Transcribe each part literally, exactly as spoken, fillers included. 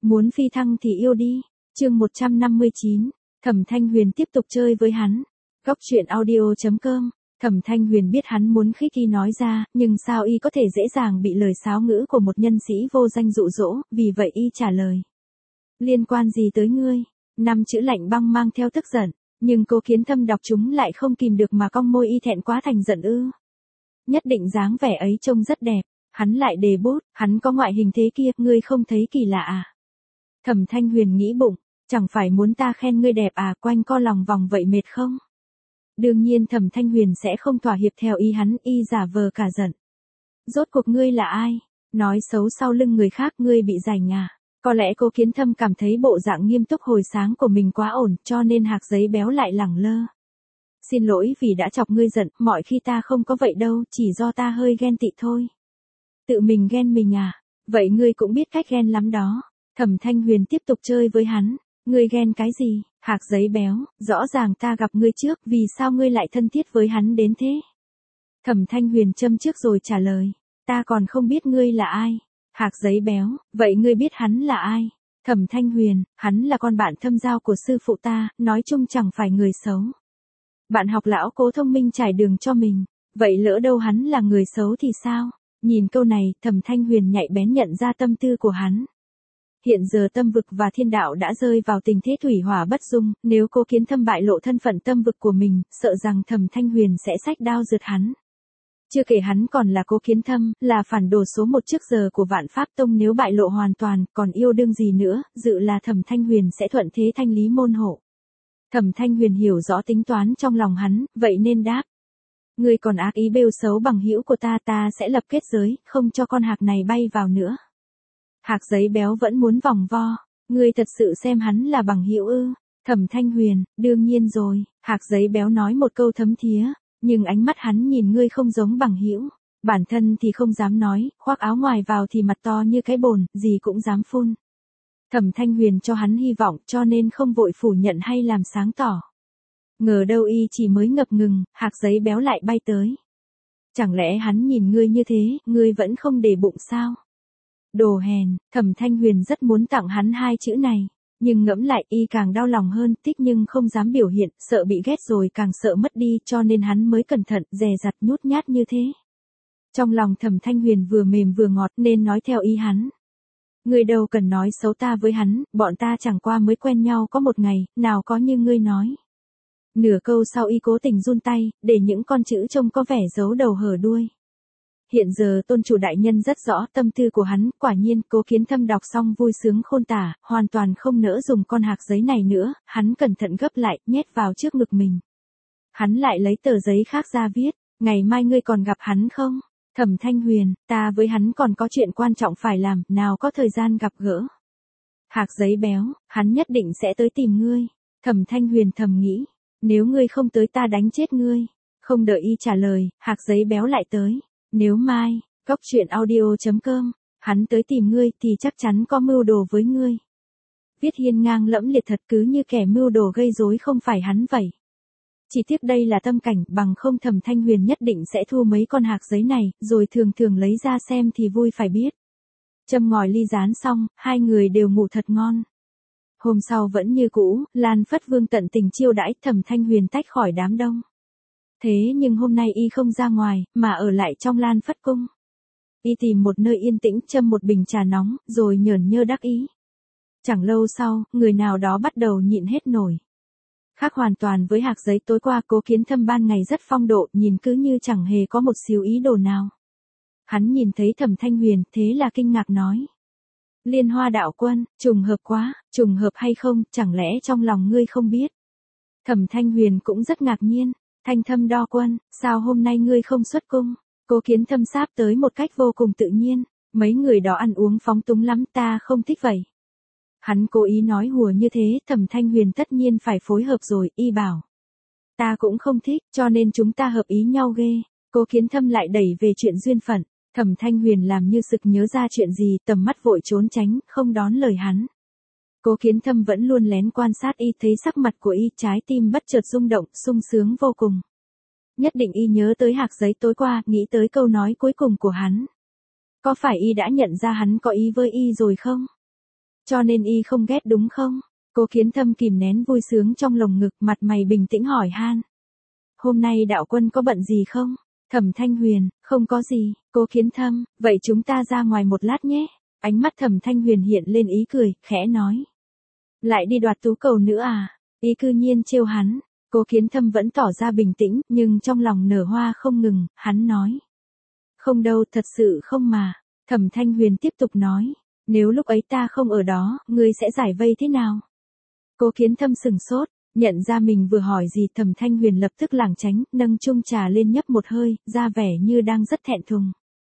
Muốn phi thăng thì yêu đi. Chương một trăm năm mươi chín, Thẩm Thanh Huyền tiếp tục chơi với hắn. Góc truyện audio chấm com. Thẩm Thanh Huyền biết hắn muốn khích y nói ra, nhưng sao y có thể dễ dàng bị lời sáo ngữ của một nhân sĩ vô danh dụ dỗ, vì vậy y trả lời. Liên quan gì tới ngươi? Năm chữ lạnh băng mang theo tức giận, nhưng Cố Kiến Thâm đọc chúng lại không kìm được mà cong môi, y thẹn quá thành giận ư? Nhất định dáng vẻ ấy trông rất đẹp. Hắn lại đề bút, hắn có ngoại hình thế kia, ngươi không thấy kỳ lạ à? Thẩm Thanh Huyền nghĩ bụng, chẳng phải muốn ta khen ngươi đẹp à, quanh co lòng vòng vậy mệt không? Đương nhiên Thẩm Thanh Huyền sẽ không thỏa hiệp theo ý hắn, y giả vờ cả giận. Rốt cuộc ngươi là ai? Nói xấu sau lưng người khác, ngươi bị rảnh à? Có lẽ Cố Kiến Thâm cảm thấy bộ dạng nghiêm túc hồi sáng của mình quá ổn, cho nên Hạc Giấy Béo lại lẳng lơ. Xin lỗi vì đã chọc ngươi giận, mọi khi ta không có vậy đâu, chỉ do ta hơi ghen tị thôi. Tự mình ghen mình à? Vậy ngươi cũng biết cách ghen lắm đó. Thẩm Thanh Huyền tiếp tục chơi với hắn. Ngươi ghen cái gì? Hạc Giấy Béo, rõ ràng ta gặp ngươi trước, vì sao ngươi lại thân thiết với hắn đến thế? Thẩm Thanh Huyền châm trước rồi trả lời. Ta còn không biết ngươi là ai. Hạc Giấy Béo, vậy ngươi biết hắn là ai? Thẩm Thanh Huyền, hắn là con bạn thâm giao của sư phụ ta, nói chung chẳng phải người xấu. Bạn học lão Cố thông minh trải đường cho mình. Vậy lỡ đâu hắn là người xấu thì sao? Nhìn câu này, Thẩm Thanh Huyền nhạy bén nhận ra tâm tư của hắn. Hiện giờ tâm vực và thiên đạo đã rơi vào tình thế thủy hỏa bất dung, nếu Cố Kiến Thâm bại lộ thân phận tâm vực của mình, sợ rằng Thẩm Thanh Huyền sẽ xách đao rượt hắn. Chưa kể hắn còn là Cố Kiến Thâm, là phản đồ số một trước giờ của Vạn Pháp Tông, nếu bại lộ hoàn toàn, còn yêu đương gì nữa, dự là Thẩm Thanh Huyền sẽ thuận thế thanh lý môn hộ. Thẩm Thanh Huyền hiểu rõ tính toán trong lòng hắn, vậy nên đáp. Ngươi còn ác ý bêu xấu bằng hữu của ta, ta sẽ lập kết giới, không cho con hạc này bay vào nữa. Hạc Giấy Béo vẫn muốn vòng vo. Ngươi thật sự xem hắn là bằng hữu ư? Thẩm Thanh Huyền, đương nhiên rồi. Hạc Giấy Béo nói một câu thấm thía, nhưng ánh mắt hắn nhìn ngươi không giống bằng hữu. Bản thân thì không dám nói, khoác áo ngoài vào thì mặt to như cái bồn, gì cũng dám phun. Thẩm Thanh Huyền cho hắn hy vọng, cho nên không vội phủ nhận hay làm sáng tỏ. Ngờ đâu y chỉ mới ngập ngừng, Hạc Giấy Béo lại bay tới. Chẳng lẽ hắn nhìn ngươi như thế, ngươi vẫn không để bụng sao? Đồ hèn. Thẩm Thanh Huyền rất muốn tặng hắn hai chữ này, nhưng ngẫm lại y càng đau lòng hơn, thích nhưng không dám biểu hiện, sợ bị ghét rồi càng sợ mất đi, cho nên hắn mới cẩn thận, dè dặt nhút nhát như thế. Trong lòng Thẩm Thanh Huyền vừa mềm vừa ngọt nên nói theo ý hắn. Ngươi đâu cần nói xấu ta với hắn, bọn ta chẳng qua mới quen nhau có một ngày, nào có như ngươi nói. Nửa câu sau y cố tình run tay, để những con chữ trông có vẻ giấu đầu hở đuôi. Hiện giờ tôn chủ đại nhân rất rõ tâm tư của hắn, quả nhiên Cố Kiến Thâm đọc xong vui sướng khôn tả, hoàn toàn không nỡ dùng con hạc giấy này nữa, hắn cẩn thận gấp lại, nhét vào trước ngực mình. Hắn lại lấy tờ giấy khác ra viết, ngày mai ngươi còn gặp hắn không? Thẩm Thanh Huyền, ta với hắn còn có chuyện quan trọng phải làm, nào có thời gian gặp gỡ. Hạc Giấy Béo, hắn nhất định sẽ tới tìm ngươi. Thẩm Thanh Huyền thầm nghĩ, nếu ngươi không tới ta đánh chết ngươi. Không đợi y trả lời, Hạc Giấy Béo lại tới. Nếu mai, góc truyện audio chấm com, hắn tới tìm ngươi thì chắc chắn có mưu đồ với ngươi. Viết hiên ngang lẫm liệt thật, cứ như kẻ mưu đồ gây rối không phải hắn vậy. Chỉ tiếc đây là tâm cảnh, bằng không Thẩm Thanh Huyền nhất định sẽ thu mấy con hạc giấy này, rồi thường thường lấy ra xem thì vui phải biết. Châm ngòi ly rán xong, hai người đều ngủ thật ngon. Hôm sau vẫn như cũ, Lan Phất Vương tận tình chiêu đãi, Thẩm Thanh Huyền tách khỏi đám đông. Thế nhưng hôm nay y không ra ngoài, mà ở lại trong Lan Phất Cung. Y tìm một nơi yên tĩnh châm một bình trà nóng, rồi nhởn nhơ đắc ý. Chẳng lâu sau, người nào đó bắt đầu nhịn hết nổi. Khác hoàn toàn với hạc giấy tối qua, Cố Kiến Thâm ban ngày rất phong độ, nhìn cứ như chẳng hề có một xíu ý đồ nào. Hắn nhìn thấy Thẩm Thanh Huyền, thế là kinh ngạc nói. Liên Hoa đạo quân, trùng hợp quá, trùng hợp hay không, chẳng lẽ trong lòng ngươi không biết. Thẩm Thanh Huyền cũng rất ngạc nhiên. Thanh Thâm đo quân, sao hôm nay ngươi không xuất cung? Cố Kiến Thâm sáp tới một cách vô cùng tự nhiên. Mấy người đó ăn uống phóng túng lắm, ta không thích vậy. Hắn cố ý nói hùa như thế, Thẩm Thanh Huyền tất nhiên phải phối hợp rồi, y bảo. Ta cũng không thích, cho nên chúng ta hợp ý nhau ghê. Cố Kiến Thâm lại đẩy về chuyện duyên phận. Thẩm Thanh Huyền làm như sực nhớ ra chuyện gì, tầm mắt vội trốn tránh, không đón lời hắn. Cố Kiến Thâm vẫn luôn lén quan sát y, thấy sắc mặt của y, trái tim bất chợt rung động, sung sướng vô cùng. Nhất định y nhớ tới hạc giấy tối qua, nghĩ tới câu nói cuối cùng của hắn. Có phải y đã nhận ra hắn có ý với y rồi không? Cho nên y không ghét đúng không? Cố Kiến Thâm kìm nén vui sướng trong lồng ngực, mặt mày bình tĩnh hỏi han. Hôm nay đạo quân có bận gì không? Thẩm Thanh Huyền, không có gì. Cố Kiến Thâm, vậy chúng ta ra ngoài một lát nhé. Ánh mắt Thẩm Thanh Huyền hiện lên ý cười, khẽ nói. Lại đi đoạt tú cầu nữa à? Ý cư nhiên trêu hắn. Cố Kiến Thâm vẫn tỏ ra bình tĩnh, nhưng trong lòng nở hoa không ngừng, hắn nói. Không đâu, thật sự không mà. Thẩm Thanh Huyền tiếp tục nói. Nếu lúc ấy ta không ở đó, ngươi sẽ giải vây thế nào? Cố Kiến Thâm sừng sốt, nhận ra mình vừa hỏi gì. Thẩm Thanh Huyền lập tức lảng tránh, nâng chung trà lên nhấp một hơi, ra vẻ như đang rất thẹn thùng.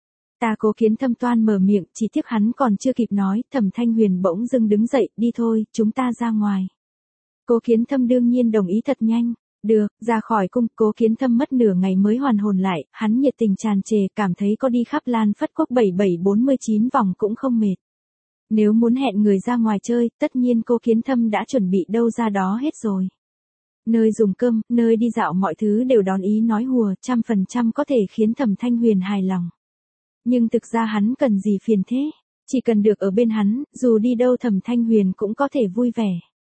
Ta Cố Kiến Thâm toan mở miệng, chỉ tiếc hắn còn chưa kịp nói, Thẩm Thanh Huyền bỗng dưng đứng dậy, đi thôi, chúng ta ra ngoài. Cố Kiến Thâm đương nhiên đồng ý thật nhanh. Được, ra khỏi cung. Cố Kiến Thâm mất nửa ngày mới hoàn hồn lại, hắn nhiệt tình tràn trề, cảm thấy có đi khắp Lan Phất Quốc bảy bảy bốn mươi chín vòng cũng không mệt. Nếu muốn hẹn người ra ngoài chơi, tất nhiên Cố Kiến Thâm đã chuẩn bị đâu ra đó hết rồi. Nơi dùng cơm, nơi đi dạo mọi thứ đều đón ý nói hùa, trăm phần trăm có thể khiến Thẩm Thanh Huyền hài lòng. Nhưng thực ra hắn cần gì phiền thế? Chỉ cần được ở bên hắn, dù đi đâu Thẩm Thanh Huyền cũng có thể vui vẻ.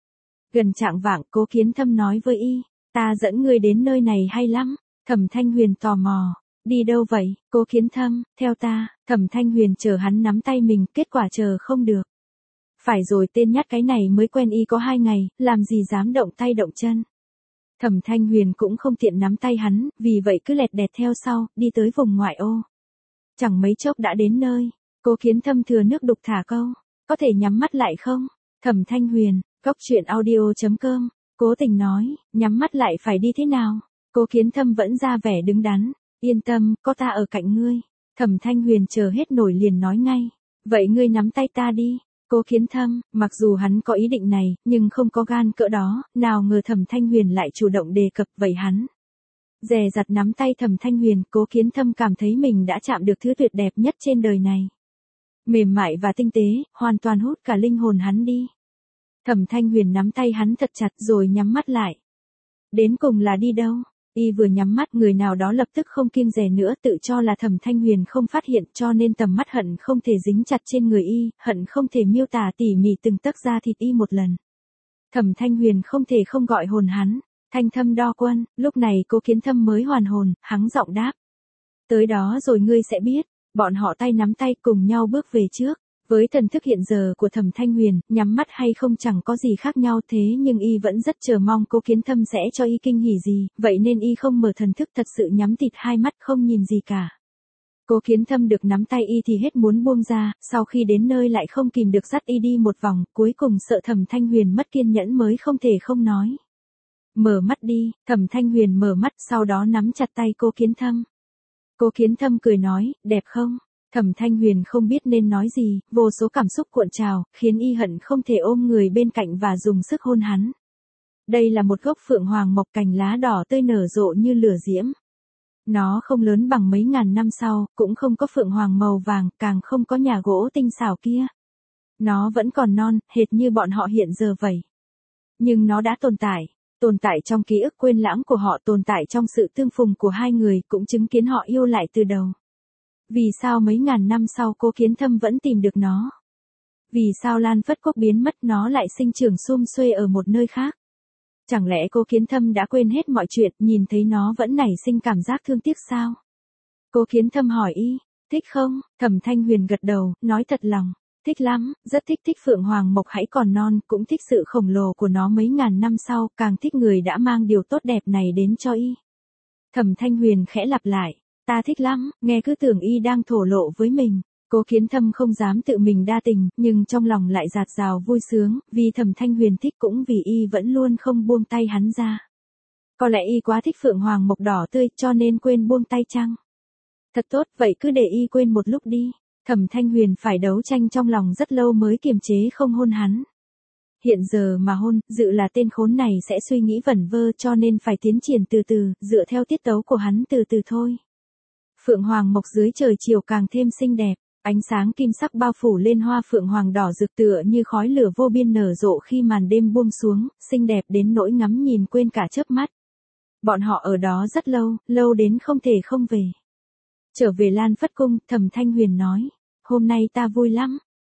Gần chạng vạng, Cố Kiến Thâm nói với y, ta dẫn ngươi đến nơi này hay lắm. Thẩm Thanh Huyền tò mò, đi đâu vậy? Cố Kiến Thâm, theo ta. Thẩm Thanh Huyền chờ hắn nắm tay mình, kết quả chờ không được. Phải rồi, tên nhát cái này mới quen y có hai ngày, làm gì dám động tay động chân. Thẩm Thanh Huyền cũng không tiện nắm tay hắn, vì vậy cứ lẹt đẹt theo sau, đi tới vùng ngoại ô. Chẳng mấy chốc đã đến nơi. Cố Kiến Thâm thừa nước đục thả câu, có thể nhắm mắt lại không? Thẩm Thanh Huyền, Cốc Truyện Audio chấm com, cố tình nói, nhắm mắt lại phải đi thế nào? Cố Kiến Thâm vẫn ra vẻ đứng đắn, yên tâm, có ta ở cạnh ngươi. Thẩm Thanh Huyền chờ hết nổi liền nói ngay, vậy ngươi nắm tay ta đi. Cố Kiến Thâm, mặc dù hắn có ý định này, nhưng không có gan cỡ đó, nào ngờ Thẩm Thanh Huyền lại chủ động đề cập vậy hắn. Dè dặt nắm tay Thẩm Thanh Huyền, Cố Kiến Thâm cảm thấy mình đã chạm được thứ tuyệt đẹp nhất trên đời này. Mềm mại và tinh tế, hoàn toàn hút cả linh hồn hắn đi. Thẩm Thanh Huyền nắm tay hắn thật chặt rồi nhắm mắt lại. Đến cùng là đi đâu? Y vừa nhắm mắt, người nào đó lập tức không kiêng dè nữa, tự cho là Thẩm Thanh Huyền không phát hiện, cho nên tầm mắt hận không thể dính chặt trên người y, hận không thể miêu tả tỉ mỉ từng tấc da thịt y một lần. Thẩm Thanh Huyền không thể không gọi hồn hắn. Thanh Thâm Đo Quân. Lúc này Cố Kiến Thâm mới hoàn hồn, hắng giọng đáp. Tới đó rồi ngươi sẽ biết. Bọn họ tay nắm tay cùng nhau bước về trước. Với thần thức hiện giờ của Thẩm Thanh Huyền, nhắm mắt hay không chẳng có gì khác nhau, thế nhưng y vẫn rất chờ mong Cố Kiến Thâm sẽ cho y kinh hỉ gì, vậy nên y không mở thần thức, thật sự nhắm tịt hai mắt không nhìn gì cả. Cố Kiến Thâm được nắm tay y thì hết muốn buông ra, sau khi đến nơi lại không kìm được dắt y đi một vòng, cuối cùng sợ Thẩm Thanh Huyền mất kiên nhẫn mới không thể không nói. Mở mắt đi. Thẩm Thanh Huyền mở mắt, sau đó nắm chặt tay Cố Kiến Thâm. Cố Kiến Thâm cười nói, đẹp không? Thẩm Thanh Huyền không biết nên nói gì, vô số cảm xúc cuộn trào, khiến y hận không thể ôm người bên cạnh và dùng sức hôn hắn. Đây là một gốc phượng hoàng mọc cành lá đỏ tươi nở rộ như lửa diễm. Nó không lớn bằng mấy ngàn năm sau, cũng không có phượng hoàng màu vàng, càng không có nhà gỗ tinh xảo kia. Nó vẫn còn non, hệt như bọn họ hiện giờ vậy. Nhưng nó đã tồn tại. Tồn tại trong ký ức quên lãng của họ, tồn tại trong sự tương phùng của hai người, cũng chứng kiến họ yêu lại từ đầu. Vì sao mấy ngàn năm sau Cố Kiến Thâm vẫn tìm được nó? Vì sao Lan Phất Quốc biến mất nó lại sinh trưởng sum xuê ở một nơi khác? Chẳng lẽ Cố Kiến Thâm đã quên hết mọi chuyện, nhìn thấy nó vẫn nảy sinh cảm giác thương tiếc sao? Cố Kiến Thâm hỏi y, thích không? Thẩm Thanh Huyền gật đầu, nói thật lòng, thích lắm, rất thích, thích phượng hoàng mộc hãy còn non, cũng thích sự khổng lồ của nó mấy ngàn năm sau, càng thích người đã mang điều tốt đẹp này đến cho y. Thẩm Thanh Huyền khẽ lặp lại. Ta thích lắm, nghe cứ tưởng y đang thổ lộ với mình. Cố Kiến Thâm không dám tự mình đa tình, nhưng trong lòng lại dạt dào vui sướng, vì Thẩm Thanh Huyền thích cũng vì y vẫn luôn không buông tay hắn ra. Có lẽ y quá thích phượng hoàng mộc đỏ tươi, cho nên quên buông tay chăng? Thật tốt, vậy cứ để y quên một lúc đi. Thẩm Thanh Huyền phải đấu tranh trong lòng rất lâu mới kiềm chế không hôn hắn. Hiện giờ mà hôn, dự là tên khốn này sẽ suy nghĩ vẩn vơ, cho nên phải tiến triển từ từ, dựa theo tiết tấu của hắn từ từ thôi. Phượng hoàng mộc dưới trời chiều càng thêm xinh đẹp, ánh sáng kim sắc bao phủ lên hoa phượng hoàng đỏ rực tựa như khói lửa vô biên nở rộ khi màn đêm buông xuống, xinh đẹp đến nỗi ngắm nhìn quên cả chớp mắt. Bọn họ ở đó rất lâu, lâu đến không thể không về. Trở về Lan Phất Cung, Thẩm Thanh Huyền nói, hôm nay ta vui lắm.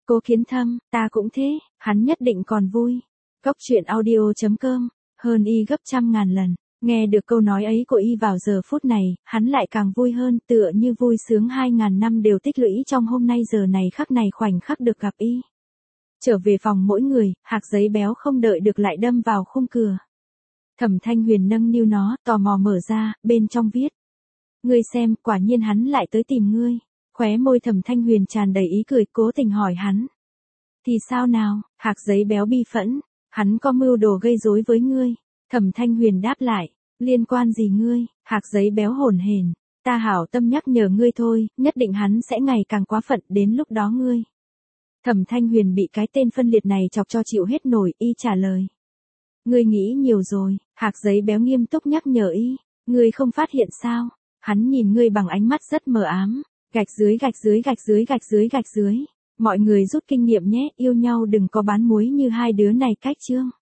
Cố Kiến Thâm, ta cũng thế, hắn nhất định còn vui. Góc truyện audio.com, hơn y gấp trăm ngàn lần. Nghe được câu nói ấy của y vào giờ phút này, hắn lại càng vui hơn, tựa như vui sướng hai ngàn năm đều tích lũy trong hôm nay giờ này khắc này khoảnh khắc được gặp y. Trở về phòng mỗi người, hạc giấy béo không đợi được lại đâm vào khung cửa. Thẩm Thanh Huyền nâng niu nó, tò mò mở ra, bên trong viết. Ngươi xem, quả nhiên hắn lại tới tìm ngươi. Khóe môi Thẩm Thanh Huyền tràn đầy ý cười, cố tình hỏi hắn. Thì sao nào, hạc giấy béo bi phẫn, hắn có mưu đồ gây rối với ngươi. Thẩm Thanh Huyền đáp lại, liên quan gì ngươi, hạc giấy béo hồn hển, ta hảo tâm nhắc nhở ngươi thôi, nhất định hắn sẽ ngày càng quá phận, đến lúc đó ngươi. Thẩm Thanh Huyền bị cái tên phân liệt này chọc cho chịu hết nổi, y trả lời. Ngươi nghĩ nhiều rồi, hạc giấy béo nghiêm túc nhắc nhở y, ngươi không phát hiện sao, hắn nhìn ngươi bằng ánh mắt rất mờ ám, gạch dưới gạch dưới gạch dưới gạch dưới gạch dưới, mọi người rút kinh nghiệm nhé, yêu nhau đừng có bán muối như hai đứa này cách chương.